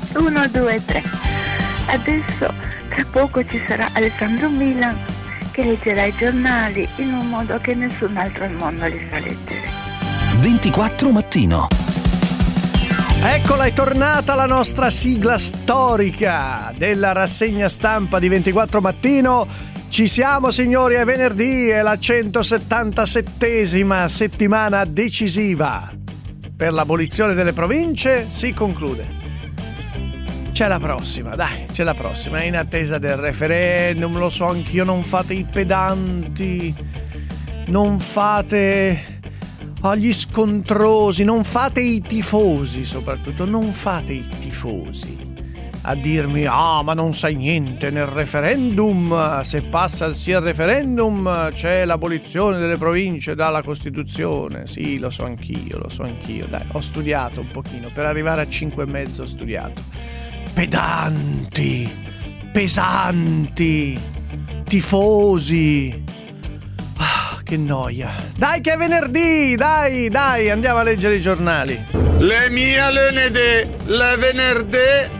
1, 2, 3. Adesso tra poco ci sarà Alessandro Milan che leggerà i giornali in un modo che nessun altro al mondo li sa leggere. 24 mattino. Eccola, è tornata la nostra sigla storica della rassegna stampa di 24 mattino. Ci siamo, signori, è venerdì, è la 177esima settimana decisiva per l'abolizione delle province, si conclude. C'è la prossima, dai, c'è la prossima, in attesa del referendum, lo so anch'io, non fate i pedanti, non fate gli scontrosi, non fate i tifosi, soprattutto, non fate i tifosi a dirmi ma non sai niente, nel referendum, se passa sia il referendum c'è l'abolizione delle province dalla Costituzione. Sì, lo so anch'io, dai, ho studiato un pochino, per arrivare a 5,5 ho studiato. Pedanti, pesanti, tifosi, che noia. Dai che è venerdì, dai, andiamo a leggere i giornali. Le mie lunedì, le venerdì.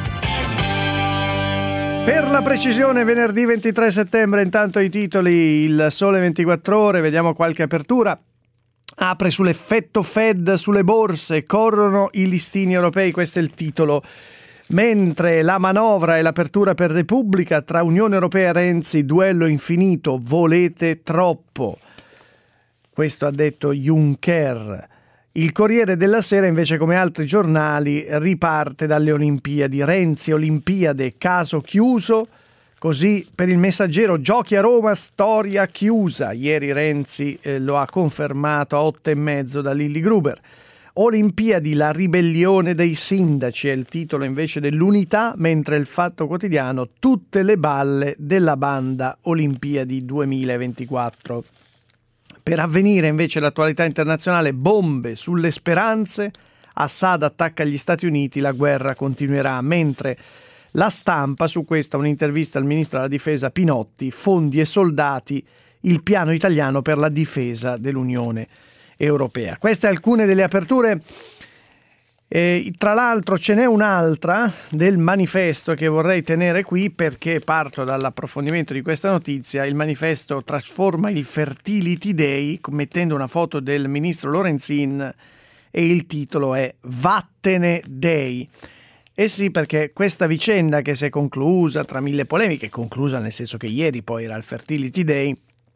Per la precisione, venerdì 23 settembre, intanto i titoli, il Sole 24 Ore, vediamo qualche apertura. Apre sull'effetto Fed sulle borse, corrono i listini europei, questo è il titolo. Mentre la manovra e l'apertura per Repubblica, tra Unione Europea e Renzi, duello infinito, volete troppo. Questo ha detto Juncker. Il Corriere della Sera, invece, come altri giornali, riparte dalle Olimpiadi. Renzi, Olimpiade, caso chiuso. Così per il Messaggero, giochi a Roma, storia chiusa. Ieri Renzi lo ha confermato a 8,5 da Lilli Gruber. Olimpiadi, la ribellione dei sindaci è il titolo invece dell'Unità, mentre il Fatto Quotidiano, tutte le balle della banda Olimpiadi 2024. Per Avvenire invece l'attualità internazionale, bombe sulle speranze, Assad attacca gli Stati Uniti, la guerra continuerà, mentre La Stampa, su questa un'intervista al ministro della difesa Pinotti, fondi e soldati, il piano italiano per la difesa dell'Unione Europea. Queste alcune delle aperture. Tra l'altro ce n'è un'altra del Manifesto che vorrei tenere qui perché parto dall'approfondimento di questa notizia. Il Manifesto trasforma il Fertility Day mettendo una foto del ministro Lorenzin e il titolo è Vattene Day. Eh sì, perché questa vicenda che si è conclusa tra mille polemiche, conclusa nel senso che ieri poi era il Fertility Day,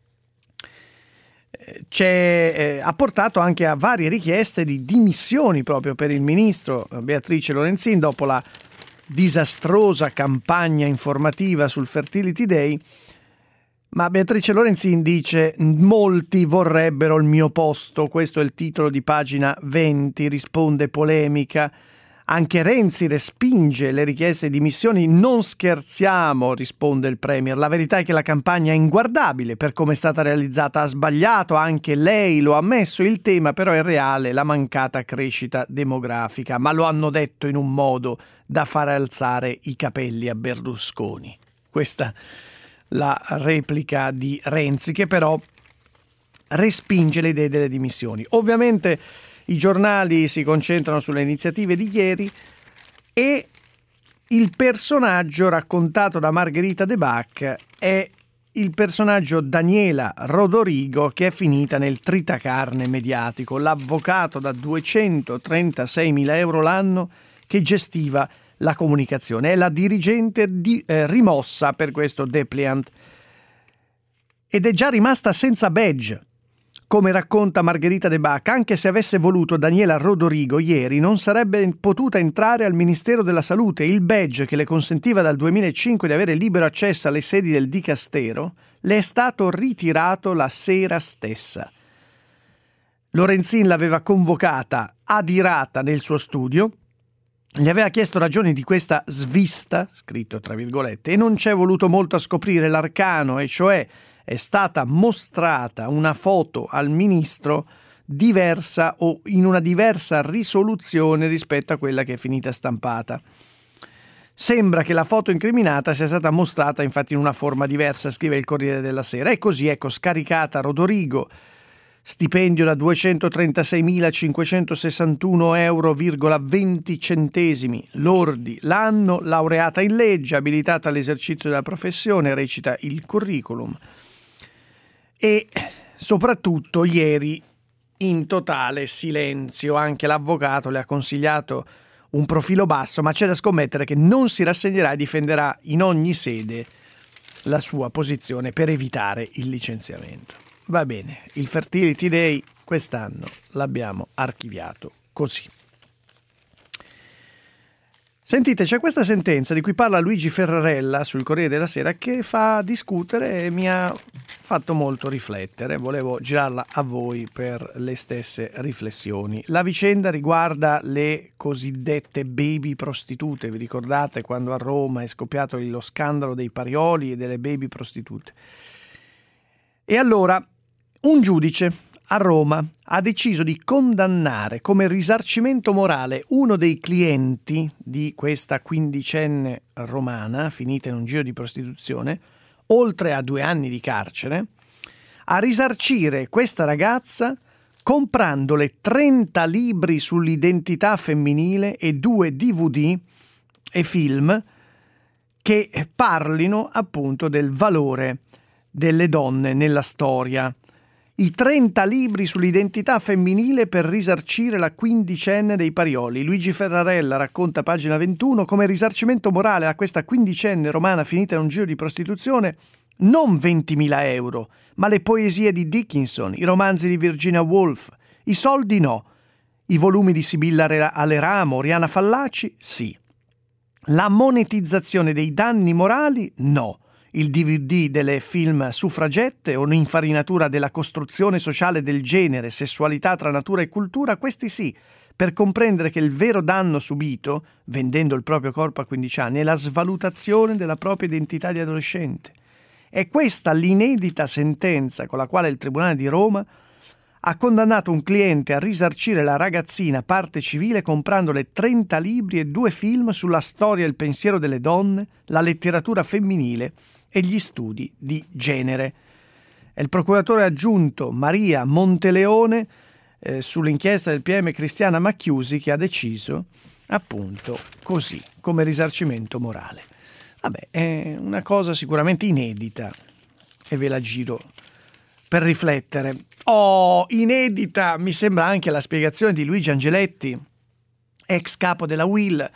ha portato anche a varie richieste di dimissioni proprio per il ministro Beatrice Lorenzin dopo la disastrosa campagna informativa sul Fertility Day. Ma Beatrice Lorenzin dice: molti vorrebbero il mio posto, questo è il titolo di pagina 20, risponde polemica. Anche Renzi respinge le richieste di dimissioni. Non scherziamo, risponde il premier. La verità è che la campagna è inguardabile per come è stata realizzata. Ha sbagliato, anche lei lo ha ammesso. Il tema però è reale, la mancata crescita demografica. Ma lo hanno detto in un modo da far alzare i capelli a Berlusconi. Questa la replica di Renzi, che però respinge le idee delle dimissioni. Ovviamente i giornali si concentrano sulle iniziative di ieri e il personaggio raccontato da Margherita De Bach è il personaggio Daniela Rodorigo, che è finita nel tritacarne mediatico, l'avvocato da 236.000 euro l'anno che gestiva la comunicazione. È la dirigente rimossa per questo dépliant ed è già rimasta senza badge. Come racconta Margherita De Bach, anche se avesse voluto, Daniela Rodorigo ieri non sarebbe potuta entrare al Ministero della Salute. Il badge che le consentiva dal 2005 di avere libero accesso alle sedi del Dicastero le è stato ritirato la sera stessa. Lorenzin l'aveva convocata adirata nel suo studio, gli aveva chiesto ragioni di questa svista, scritto tra virgolette, e non c'è voluto molto a scoprire l'arcano, e cioè è stata mostrata una foto al ministro diversa o in una diversa risoluzione rispetto a quella che è finita stampata. Sembra che la foto incriminata sia stata mostrata infatti in una forma diversa, scrive il Corriere della Sera. E così, ecco, scaricata Rodorigo stipendio da 236.561 euro,20 centesimi lordi l'anno, laureata in legge, abilitata all'esercizio della professione, recita il curriculum. E soprattutto ieri in totale silenzio, anche l'avvocato le ha consigliato un profilo basso, ma c'è da scommettere che non si rassegnerà e difenderà in ogni sede la sua posizione per evitare il licenziamento. Va bene, il Fertility Day quest'anno l'abbiamo archiviato così. Sentite, c'è questa sentenza di cui parla Luigi Ferrarella sul Corriere della Sera che fa discutere e mi ha fatto molto riflettere. Volevo girarla a voi per le stesse riflessioni. La vicenda riguarda le cosiddette baby prostitute. Vi ricordate quando a Roma è scoppiato lo scandalo dei Parioli e delle baby prostitute? E allora un giudice a Roma ha deciso di condannare come risarcimento morale uno dei clienti di questa quindicenne romana finita in un giro di prostituzione, oltre a 2 anni di carcere, a risarcire questa ragazza comprandole 30 libri sull'identità femminile e 2 DVD e film che parlino appunto del valore delle donne nella storia. I 30 libri sull'identità femminile per risarcire la quindicenne dei Parioli. Luigi Ferrarella racconta, pagina 21, come risarcimento morale a questa quindicenne romana finita in un giro di prostituzione non 20.000 euro, ma le poesie di Dickinson, i romanzi di Virginia Woolf. I soldi no. I volumi di Sibilla Aleramo, Oriana Fallaci, sì. La monetizzazione dei danni morali, no. Il DVD delle film suffragette o un'infarinatura della costruzione sociale del genere, sessualità tra natura e cultura, questi sì, per comprendere che il vero danno subito, vendendo il proprio corpo a 15 anni, è la svalutazione della propria identità di adolescente. È questa l'inedita sentenza con la quale il Tribunale di Roma ha condannato un cliente a risarcire la ragazzina parte civile comprandole 30 libri e 2 film sulla storia e il pensiero delle donne, la letteratura femminile e gli studi di genere. È il procuratore aggiunto Maria Monteleone sull'inchiesta del PM Cristiana Macchiusi che ha deciso appunto così, come risarcimento morale. Vabbè, è una cosa sicuramente inedita e ve la giro per riflettere. Inedita mi sembra anche la spiegazione di Luigi Angeletti, ex capo della UIL,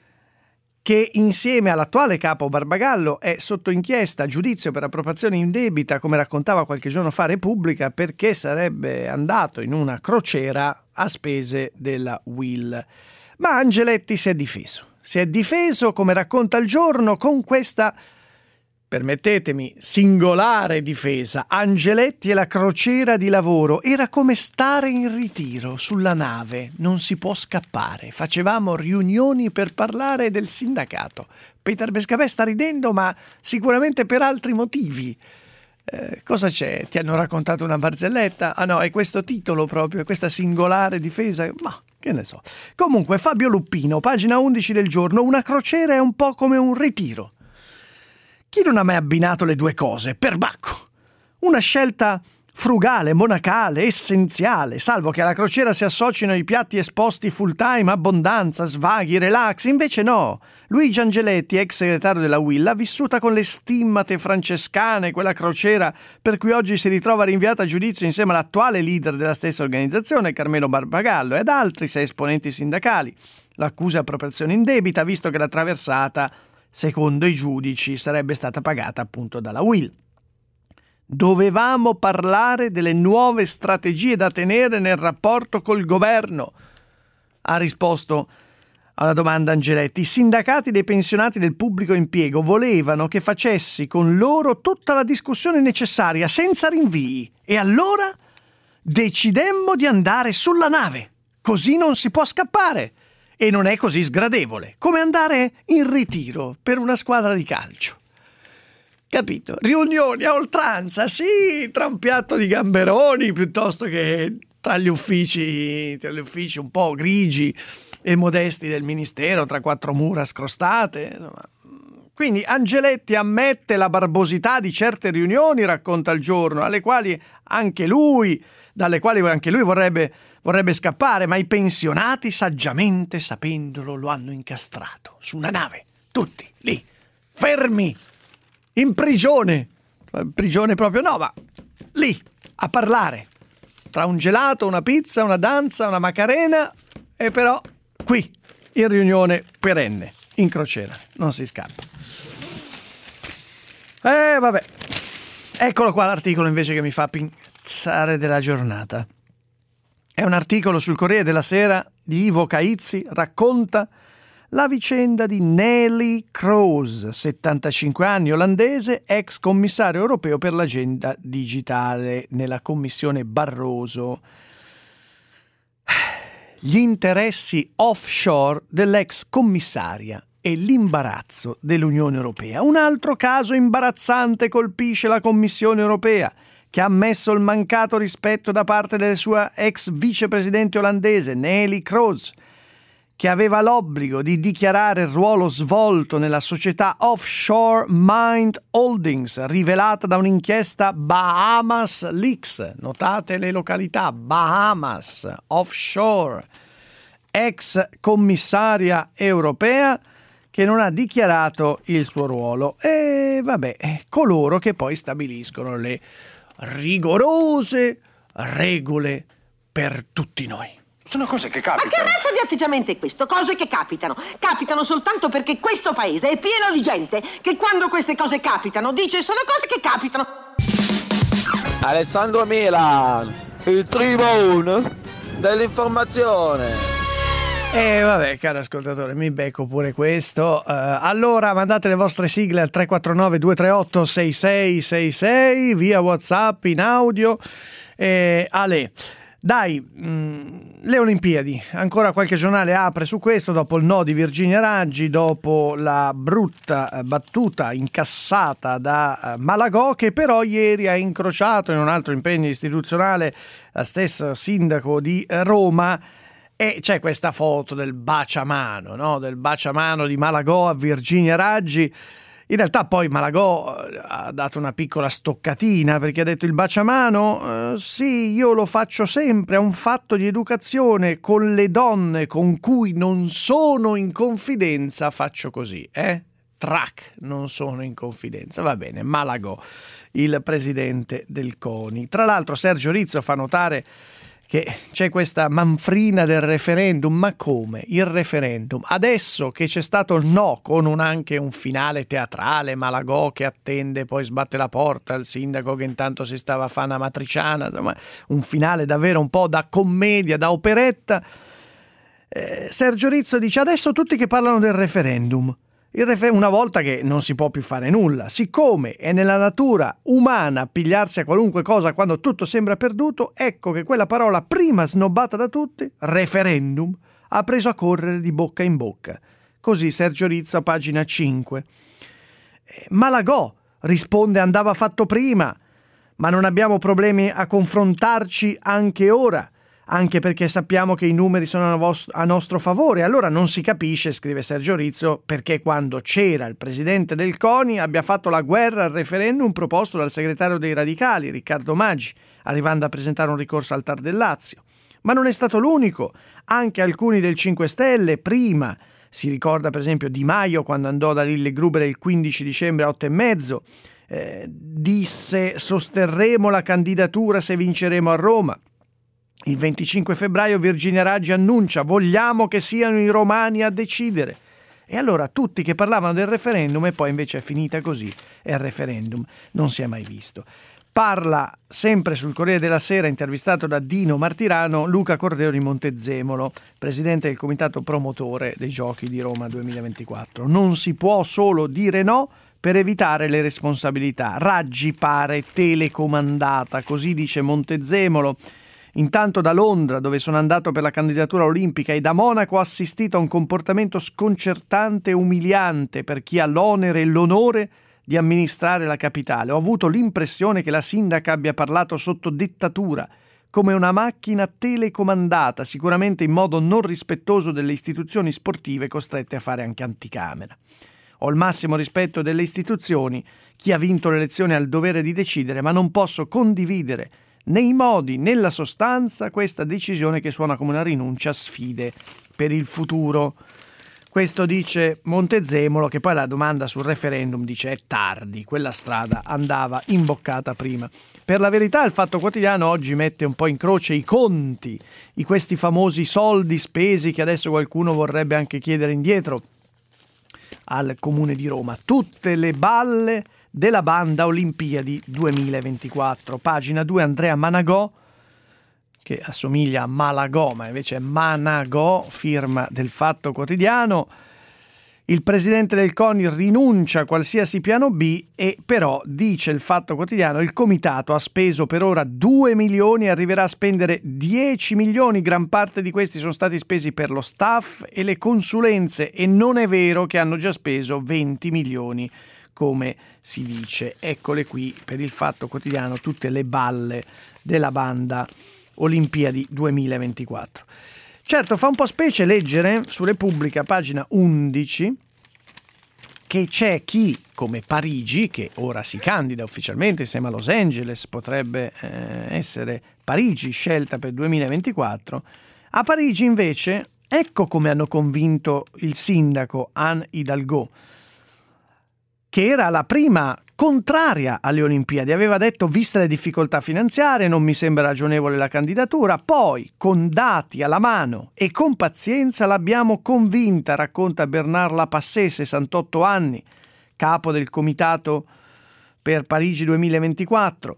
che insieme all'attuale capo Barbagallo è sotto inchiesta a giudizio per appropriazione indebita, come raccontava qualche giorno fa Repubblica, perché sarebbe andato in una crociera a spese della UIL. Ma Angeletti si è difeso, come racconta Il Giorno, con questa, permettetemi, singolare difesa. Angeletti e la crociera di lavoro era come stare in ritiro sulla nave, non si può scappare. Facevamo riunioni per parlare del sindacato. Peter Bescapè sta ridendo, ma sicuramente per altri motivi. Cosa c'è? Ti hanno raccontato una barzelletta? Ah no, è questo titolo proprio, questa singolare difesa? Ma che ne so. Comunque, Fabio Luppino, pagina 11 del Giorno, una crociera è un po' come un ritiro. Chi non ha mai abbinato le due cose? Perbacco! Una scelta frugale, monacale, essenziale, salvo che alla crociera si associno i piatti esposti full time, abbondanza, svaghi, relax. Invece no. Luigi Angeletti, ex segretario della UIL, ha vissuta con le stimmate francescane quella crociera per cui oggi si ritrova rinviata a giudizio insieme all'attuale leader della stessa organizzazione, Carmelo Barbagallo, e ad altri 6 esponenti sindacali. L'accusa è appropriazione indebita, visto che la traversata, secondo i giudici, sarebbe stata pagata appunto dalla UIL. Dovevamo parlare delle nuove strategie da tenere nel rapporto col governo, ha risposto alla domanda Angeletti. I sindacati dei pensionati del pubblico impiego volevano che facessi con loro tutta la discussione necessaria, senza rinvii, e allora decidemmo di andare sulla nave. Così non si può scappare. E non è così sgradevole, come andare in ritiro per una squadra di calcio. Capito? Riunioni a oltranza, sì, tra un piatto di gamberoni piuttosto che tra gli uffici un po' grigi e modesti del ministero, tra 4 mura scrostate. Insomma, Quindi Angeletti ammette la barbosità di certe riunioni, racconta il Giorno, dalle quali anche lui vorrebbe scappare, ma i pensionati, saggiamente sapendolo, lo hanno incastrato su una nave, tutti lì, fermi, in prigione proprio no, ma lì, a parlare, tra un gelato, una pizza, una danza, una macarena, e però qui, in riunione perenne, in crociera, non si scappa. Vabbè, eccolo qua l'articolo invece che mi fa pensare della giornata. È un articolo sul Corriere della Sera di Ivo Caizzi, racconta la vicenda di Neelie Kroes, 75 anni, olandese, ex commissario europeo per l'agenda digitale nella commissione Barroso. Gli interessi offshore dell'ex commissaria e l'imbarazzo dell'Unione Europea. Un altro caso imbarazzante colpisce la Commissione Europea, che ha ammesso il mancato rispetto da parte della sua ex vicepresidente olandese, Neelie Kroes, che aveva l'obbligo di dichiarare il ruolo svolto nella società offshore Mind Holdings, rivelata da un'inchiesta Bahamas Leaks. Notate le località, Bahamas, offshore. Ex commissaria europea che non ha dichiarato il suo ruolo. E vabbè, coloro che poi stabiliscono le rigorose regole per tutti noi. Sono cose che capitano. Ma che razza di atteggiamento è questo? Cose che capitano. Capitano soltanto perché questo paese è pieno di gente che quando queste cose capitano dice sono cose che capitano. Alessandro Milan, il tribune dell'informazione. Vabbè, caro ascoltatore, mi becco pure questo. Allora mandate le vostre sigle al 349 238 6666 via WhatsApp in audio. Ale, dai, le Olimpiadi, ancora qualche giornale apre su questo dopo il no di Virginia Raggi, dopo la brutta battuta incassata da Malagò, che però ieri ha incrociato in un altro impegno istituzionale la stessa sindaco di Roma. E c'è questa foto del baciamano, no? Del baciamano di Malagò a Virginia Raggi. In realtà poi Malagò ha dato una piccola stoccatina, perché ha detto: il baciamano, sì, io lo faccio sempre, è un fatto di educazione, con le donne con cui non sono in confidenza faccio così, Trac, non sono in confidenza. Va bene, Malagò, il presidente del CONI. Tra l'altro Sergio Rizzo fa notare che c'è questa manfrina del referendum. Ma come? Il referendum? Adesso che c'è stato il no, con anche un finale teatrale, Malagò che attende, poi sbatte la porta, il sindaco che intanto si stava a fare una matriciana, insomma, un finale davvero un po' da commedia, da operetta. Sergio Rizzo dice: adesso tutti che parlano del referendum. Una volta che non si può più fare nulla, siccome è nella natura umana pigliarsi a qualunque cosa quando tutto sembra perduto, ecco che quella parola prima snobbata da tutti, referendum, ha preso a correre di bocca in bocca. Così Sergio Rizzo a pagina 5. Malagò risponde: andava fatto prima, ma non abbiamo problemi a confrontarci anche ora, anche perché sappiamo che i numeri sono a nostro favore. Allora non si capisce, scrive Sergio Rizzo, perché quando c'era il presidente del CONI abbia fatto la guerra al referendum proposto dal segretario dei Radicali, Riccardo Maggi, arrivando a presentare un ricorso al TAR del Lazio. Ma non è stato l'unico, anche alcuni del 5 Stelle prima. Si ricorda per esempio Di Maio quando andò da Lille Gruber il 15 dicembre a 8:30, disse: sosterremo la candidatura se vinceremo a Roma. Il 25 febbraio Virginia Raggi annuncia: vogliamo che siano i romani a decidere. E allora tutti che parlavano del referendum, e poi invece è finita così, e il referendum non si è mai visto. Parla sempre sul Corriere della Sera, intervistato da Dino Martirano, Luca Cordero di Montezemolo, presidente del comitato promotore dei Giochi di Roma 2024. Non si può solo dire no per evitare le responsabilità. Raggi pare telecomandata, così dice Montezemolo. Intanto da Londra, dove sono andato per la candidatura olimpica, e da Monaco ho assistito a un comportamento sconcertante e umiliante per chi ha l'onere e l'onore di amministrare la capitale. Ho avuto l'impressione che la sindaca abbia parlato sotto dettatura, come una macchina telecomandata, sicuramente in modo non rispettoso delle istituzioni sportive costrette a fare anche anticamera. Ho il massimo rispetto delle istituzioni, chi ha vinto le elezioni ha il dovere di decidere, ma non posso condividere nei modi, nella sostanza, questa decisione che suona come una rinuncia a sfide per il futuro. Questo dice Montezemolo, che poi la domanda sul referendum dice è tardi, quella strada andava imboccata prima. Per la verità il Fatto Quotidiano oggi mette un po' in croce i conti, questi famosi soldi spesi che adesso qualcuno vorrebbe anche chiedere indietro al Comune di Roma. Tutte le balle della banda Olimpiadi 2024. Pagina 2, Andrea Managò, che assomiglia a Malagò, ma invece è Managò, firma del Fatto Quotidiano. Il presidente del CONI rinuncia a qualsiasi piano B e però, dice il Fatto Quotidiano, il comitato ha speso per ora 2 milioni e arriverà a spendere 10 milioni. Gran parte di questi sono stati spesi per lo staff e le consulenze e non è vero che hanno già speso 20 milioni, come si dice. Eccole qui per il Fatto Quotidiano tutte le balle della banda Olimpiadi 2024. Certo, fa un po' specie leggere su Repubblica, pagina 11, che c'è chi, come Parigi, che ora si candida ufficialmente insieme a Los Angeles, potrebbe essere Parigi scelta per 2024, a Parigi invece, ecco come hanno convinto il sindaco Anne Hidalgo, che era la prima contraria alle Olimpiadi, aveva detto viste le difficoltà finanziarie non mi sembra ragionevole la candidatura, poi con dati alla mano e con pazienza l'abbiamo convinta, racconta Bernard Lapassé, 68 anni, capo del comitato per Parigi 2024.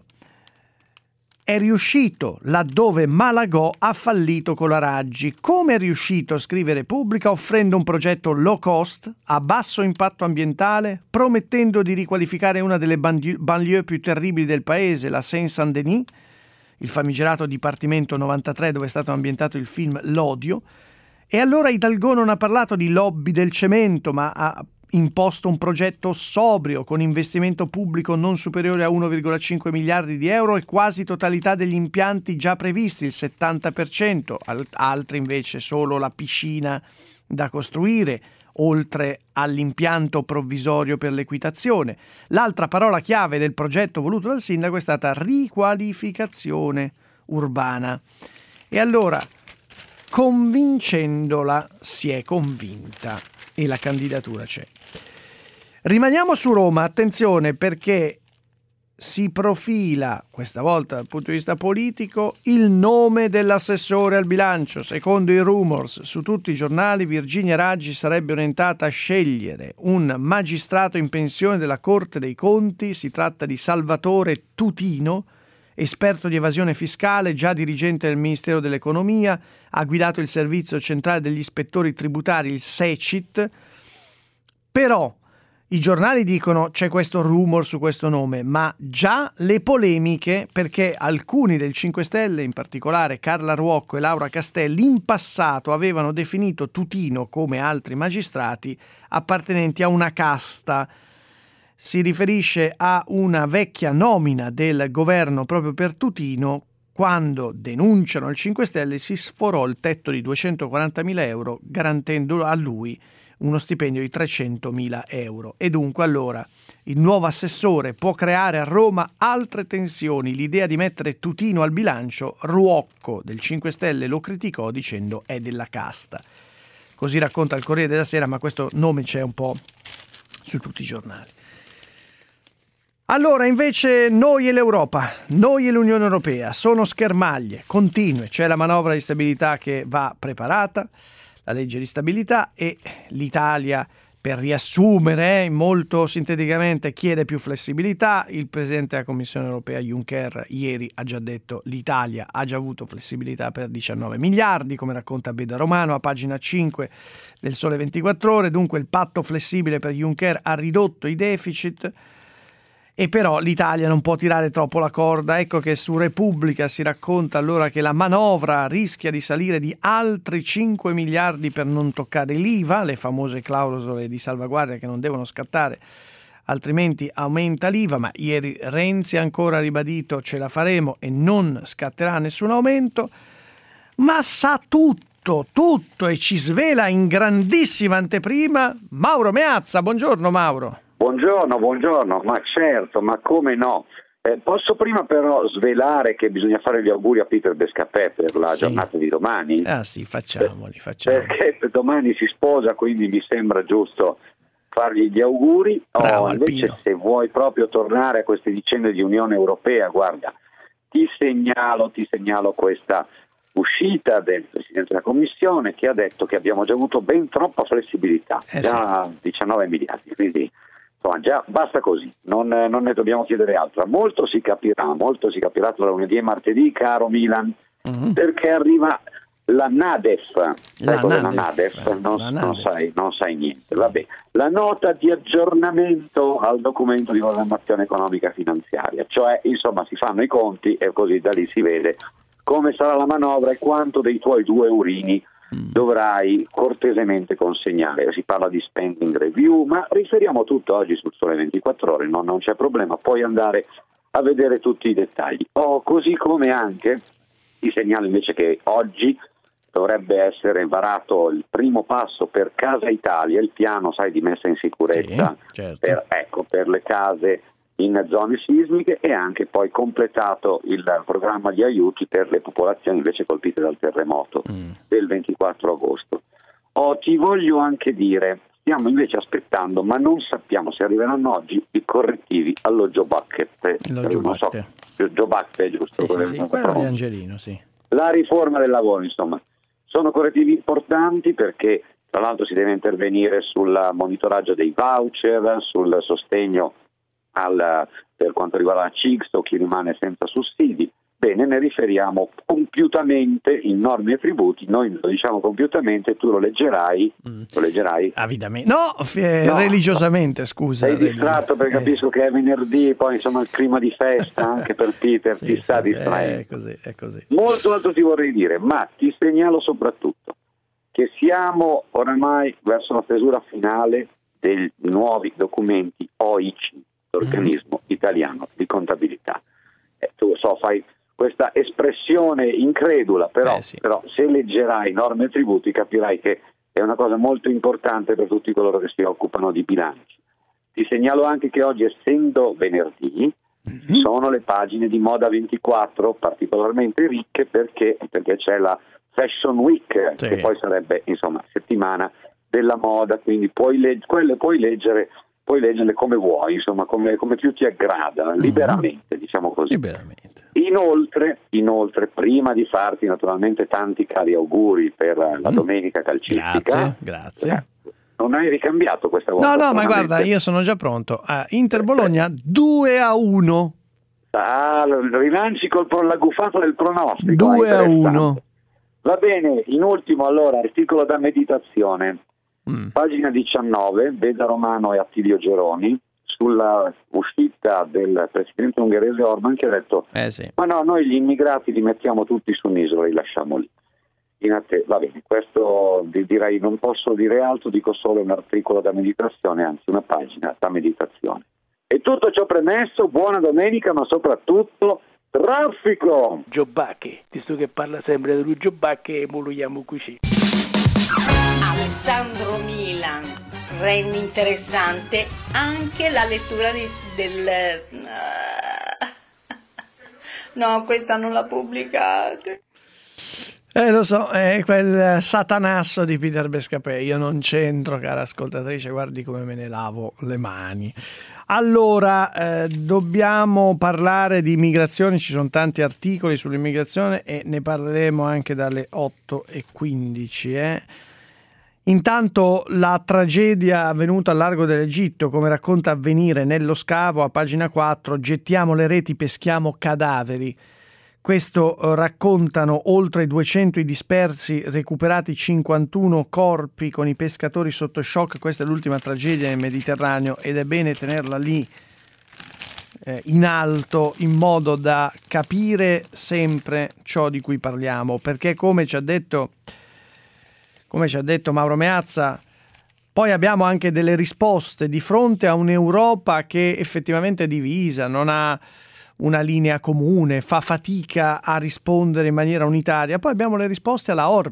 È riuscito laddove Malagò ha fallito con la Raggi. Come è riuscito, scrive Repubblica, offrendo un progetto low cost, a basso impatto ambientale, promettendo di riqualificare una delle banlieue più terribili del paese, la Seine-Saint-Denis, il famigerato Dipartimento 93 dove è stato ambientato il film L'Odio. E allora Hidalgo non ha parlato di lobby del cemento, ma ha imposto un progetto sobrio con investimento pubblico non superiore a 1,5 miliardi di euro e quasi totalità degli impianti già previsti, il 70%, altri invece solo la piscina da costruire, oltre all'impianto provvisorio per l'equitazione. L'altra parola chiave del progetto voluto dal sindaco è stata riqualificazione urbana. E allora, convincendola, si è convinta e la candidatura c'è. Rimaniamo su Roma, attenzione, perché si profila, questa volta dal punto di vista politico, il nome dell'assessore al bilancio. Secondo i rumors su tutti i giornali, Virginia Raggi sarebbe orientata a scegliere un magistrato in pensione della Corte dei Conti. Si tratta di Salvatore Tutino, esperto di evasione fiscale, già dirigente del Ministero dell'Economia, ha guidato il Servizio Centrale degli Ispettori Tributari, il SECIT. Però i giornali dicono c'è questo rumor su questo nome, ma già le polemiche, perché alcuni del 5 Stelle, in particolare Carla Ruocco e Laura Castelli, in passato avevano definito Tutino, come altri magistrati, appartenenti a una casta. Si riferisce a una vecchia nomina del governo proprio per Tutino. Quando denunciano il 5 Stelle si sforò il tetto di 240.000 euro, garantendo a lui uno stipendio di 300.000 euro. E dunque allora il nuovo assessore può creare a Roma altre tensioni. L'idea di mettere Tutino al bilancio, Ruocco del 5 Stelle lo criticò dicendo è della casta. Così racconta il Corriere della Sera, ma questo nome c'è un po' su tutti i giornali. Allora invece noi e l'Europa, noi e l'Unione Europea sono schermaglie continue, c'è la manovra di stabilità che va preparata, la legge di stabilità, e l'Italia, per riassumere molto sinteticamente, chiede più flessibilità. Il Presidente della Commissione Europea Juncker ieri ha già detto l'Italia ha già avuto flessibilità per 19 miliardi, come racconta Beda Romano a pagina 5 del Sole 24 Ore, dunque il patto flessibile per Juncker ha ridotto i deficit. E però l'Italia non può tirare troppo la corda. Ecco che su Repubblica si racconta allora che la manovra rischia di salire di altri 5 miliardi per non toccare l'IVA, le famose clausole di salvaguardia che non devono scattare, altrimenti aumenta l'IVA. Ma ieri Renzi ha ancora ribadito ce la faremo e non scatterà nessun aumento. Ma sa tutto tutto e ci svela in grandissima anteprima Mauro Meazza. Buongiorno Mauro. Buongiorno, ma certo, ma come no? Posso prima però svelare che bisogna fare gli auguri a Peter Bescapè per la giornata di domani? Ah sì, facciamoli. Perché domani si sposa, quindi mi sembra giusto fargli gli auguri. Invece se vuoi proprio tornare a queste vicende di Unione Europea, guarda, ti segnalo questa uscita del Presidente della Commissione che ha detto che abbiamo già avuto ben troppa flessibilità, già 19 miliardi, quindi insomma già basta così, non ne dobbiamo chiedere altro. Molto si capirà tra lunedì e martedì, caro Milan, perché arriva la NADEF. Non sai niente. Vabbè, la nota di aggiornamento al documento di programmazione economica finanziaria, cioè insomma si fanno i conti e così da lì si vede come sarà la manovra e quanto dei tuoi 2 eurini dovrai cortesemente consegnare. Si parla di spending review, ma riferiamo tutto oggi sul Sole 24 Ore, non c'è problema, puoi andare a vedere tutti i dettagli. Così come anche ti segnalo invece che oggi dovrebbe essere varato il primo passo per Casa Italia, il piano, di messa in sicurezza per le case in zone sismiche, e anche poi completato il programma di aiuti per le popolazioni invece colpite dal terremoto del 24 agosto. Ti voglio anche dire, stiamo invece aspettando, ma non sappiamo se arriveranno oggi i correttivi allo Job Act. Job Act è giusto? Sì, quello di Angelino, sì. La riforma del lavoro, insomma. Sono correttivi importanti perché tra l'altro si deve intervenire sul monitoraggio dei voucher, sul sostegno per quanto riguarda la CIGS o chi rimane senza sussidi. Bene, ne riferiamo compiutamente in norme e tributi, noi lo diciamo compiutamente, tu lo leggerai. Avidamente. No, religiosamente, scusa. Sei distratto perché capisco che è venerdì, poi insomma il clima di festa anche per Peter ti sta distraendo. È così. Molto altro ti vorrei dire, ma ti segnalo soprattutto che siamo oramai verso la stesura finale dei nuovi documenti OIC, l'organismo italiano di contabilità. Tu fai questa espressione incredula, però se leggerai norme e tributi capirai che è una cosa molto importante per tutti coloro che si occupano di bilanci. Ti segnalo anche che oggi, essendo venerdì, sono le pagine di Moda 24 particolarmente ricche perché c'è la Fashion Week, che poi sarebbe insomma settimana della moda, quindi quelle puoi leggerle come vuoi, insomma come più ti aggrada, liberamente, diciamo così. Liberamente. Inoltre, prima di farti naturalmente tanti cari auguri per la domenica calcistica. Grazie. Non hai ricambiato questa volta? No, ma guarda, io sono già pronto. Inter Bologna 2-1. Rilanci la gufata del pronostico. 2-1. Va bene, in ultimo allora, articolo da meditazione. Pagina 19, Beda Romano e Attilio Geroni, sulla uscita del presidente ungherese Orban, che ha detto ma no, noi gli immigrati li mettiamo tutti su un'isola, li lasciamo lì. Va bene, questo direi non posso dire altro, dico solo un articolo da meditazione, anzi una pagina da meditazione. E tutto ciò premesso, buona domenica, ma soprattutto traffico! Giobacche, visto che parla sempre dello Giobacche, mo lo chiamo così. Alessandro Milan rende interessante anche la lettura No, questa non la pubblicate. Lo so, è quel satanasso di Peter Bescapè. Io non c'entro, cara ascoltatrice, guardi come me ne lavo le mani. Allora, dobbiamo parlare di immigrazione, ci sono tanti articoli sull'immigrazione e ne parleremo anche dalle 8:15. Intanto la tragedia avvenuta al largo dell'Egitto, come racconta Avvenire nello scavo a pagina 4, gettiamo le reti, peschiamo cadaveri. Questo raccontano oltre 200 i dispersi, recuperati 51 corpi con i pescatori sotto shock. Questa è l'ultima tragedia nel Mediterraneo ed è bene tenerla lì in alto in modo da capire sempre ciò di cui parliamo, perché come ci ha detto Mauro Meazza, poi abbiamo anche delle risposte di fronte a un'Europa che effettivamente è divisa, non ha una linea comune, fa fatica a rispondere in maniera unitaria. Poi abbiamo le risposte alla Orban,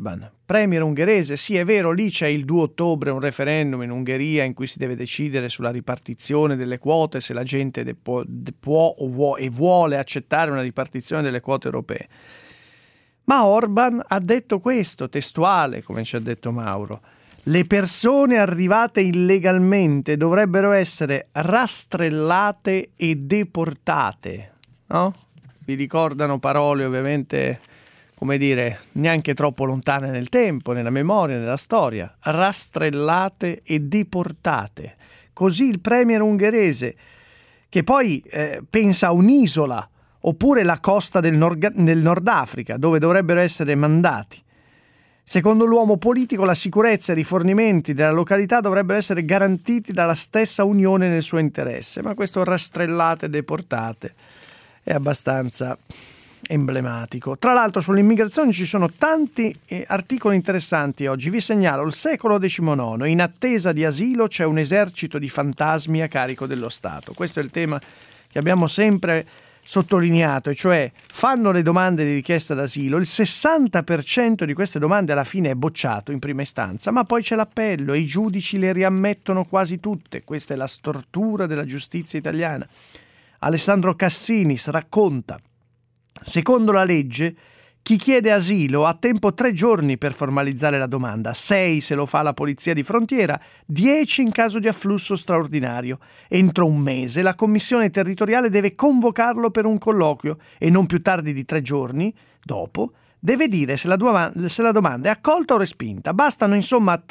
premier ungherese. Sì, è vero, lì c'è il 2 ottobre un referendum in Ungheria in cui si deve decidere sulla ripartizione delle quote, se la gente può e vuole accettare una ripartizione delle quote europee. Ma Orban ha detto questo, testuale, come ci ha detto Mauro: le persone arrivate illegalmente dovrebbero essere rastrellate e deportate, no? Vi ricordano parole ovviamente, come dire, neanche troppo lontane nel tempo, nella memoria, nella storia. Rastrellate e deportate. Così il premier ungherese, che poi pensa a un'isola, oppure la costa del Nord Africa, dove dovrebbero essere mandati. Secondo l'uomo politico, la sicurezza e i rifornimenti della località dovrebbero essere garantiti dalla stessa Unione nel suo interesse, ma questo rastrellate e deportate è abbastanza emblematico. Tra l'altro sull'immigrazione ci sono tanti articoli interessanti oggi. Vi segnalo il secolo XIX. In attesa di asilo c'è un esercito di fantasmi a carico dello Stato. Questo è il tema che abbiamo sempre sottolineato, e cioè fanno le domande di richiesta d'asilo, il 60% di queste domande alla fine è bocciato in prima istanza, ma poi c'è l'appello e i giudici le riammettono quasi tutte. Questa è la stortura della giustizia italiana. Alessandro Cassinis racconta: secondo la legge, chi chiede asilo ha tempo 3 giorni per formalizzare la domanda, 6 se lo fa la polizia di frontiera, 10 in caso di afflusso straordinario. Entro un mese la commissione territoriale deve convocarlo per un colloquio e non più tardi di 3 giorni dopo deve dire se la domanda è accolta o respinta. Bastano insomma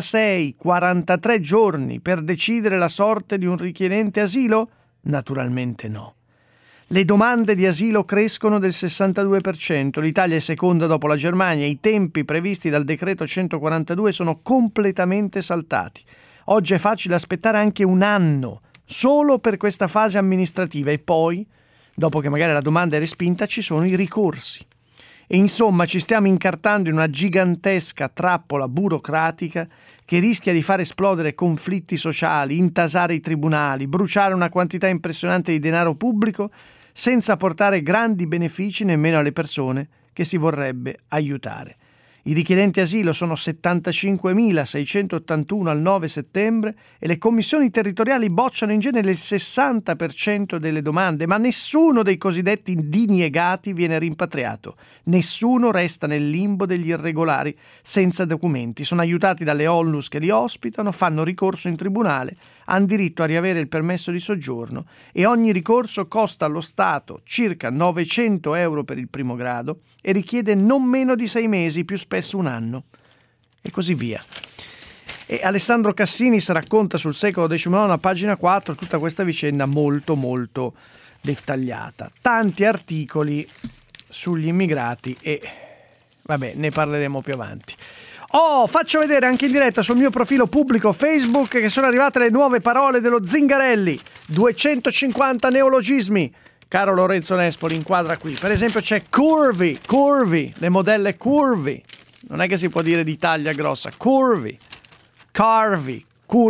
36-43 giorni per decidere la sorte di un richiedente asilo? Naturalmente no. Le domande di asilo crescono del 62%, l'Italia è seconda dopo la Germania, i tempi previsti dal decreto 142 sono completamente saltati. Oggi è facile aspettare anche un anno solo per questa fase amministrativa e poi, dopo che magari la domanda è respinta, ci sono i ricorsi. E insomma ci stiamo incartando in una gigantesca trappola burocratica che rischia di far esplodere conflitti sociali, intasare i tribunali, bruciare una quantità impressionante di denaro pubblico senza portare grandi benefici nemmeno alle persone che si vorrebbe aiutare. I richiedenti asilo sono 75.681 al 9 settembre e le commissioni territoriali bocciano in genere il 60% delle domande, ma nessuno dei cosiddetti diniegati viene rimpatriato. Nessuno resta nel limbo degli irregolari senza documenti. Sono aiutati dalle onlus che li ospitano, fanno ricorso in tribunale, hanno diritto a riavere il permesso di soggiorno e ogni ricorso costa allo Stato circa 900 euro per il primo grado e richiede non meno di 6 mesi, più spesso un anno, e così via. E Alessandro Cassinis racconta sul secolo XIX, a pagina 4, tutta questa vicenda molto molto dettagliata. Tanti articoli sugli immigrati e vabbè, ne parleremo più avanti. Faccio vedere anche in diretta sul mio profilo pubblico Facebook che sono arrivate le nuove parole dello Zingarelli. 250 neologismi. Caro Lorenzo Nespoli, inquadra qui. Per esempio c'è curvy, le modelle curvy. Non è che si può dire di taglia grossa. Curvy, curvy.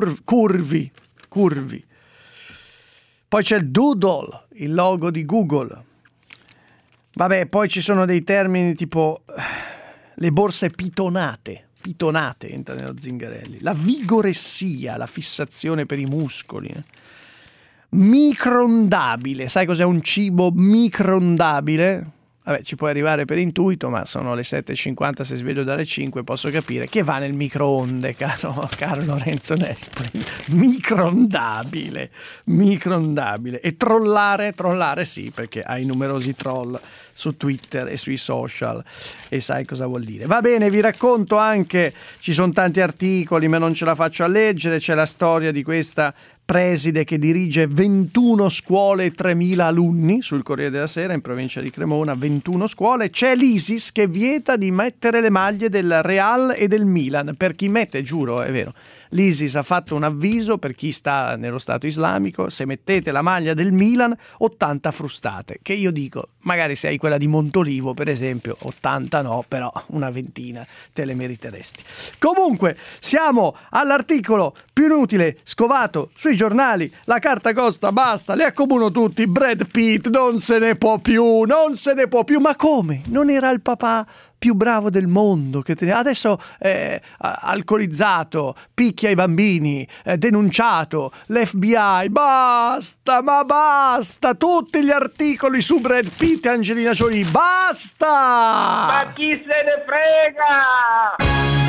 Poi c'è il doodle, il logo di Google. Vabbè, poi ci sono dei termini tipo le borse pitonate entra nello Zingarelli. La vigoressia, la fissazione per i muscoli. Microndabile, sai cos'è un cibo microndabile? Vabbè, ci puoi arrivare per intuito, ma sono le 7:50, se sveglio dalle 5 posso capire che va nel microonde, caro Lorenzo Nespoli. Microndabile. E trollare sì, perché hai numerosi troll su Twitter e sui social e sai cosa vuol dire. Va bene, vi racconto anche, ci sono tanti articoli ma non ce la faccio a leggere, c'è la storia di questa preside che dirige 21 scuole e 3.000 alunni sul Corriere della Sera in provincia di Cremona, 21 scuole. C'è l'ISIS che vieta di mettere le maglie del Real e del Milan, per chi mette, giuro, è vero. L'ISIS ha fatto un avviso per chi sta nello Stato islamico: se mettete la maglia del Milan 80 frustate, che io dico, magari se hai quella di Montolivo per esempio 80 no, però una ventina te le meriteresti. Comunque siamo all'articolo più inutile scovato sui giornali. La carta costa, basta, li accomuno tutti. Brad Pitt non se ne può più, ma come? Non era il papà più bravo del mondo, che adesso alcolizzato, picchia i bambini, denunciato, l'FBI, basta, ma basta, tutti gli articoli su Brad Pitt e Angelina Jolie, basta! Ma chi se ne frega?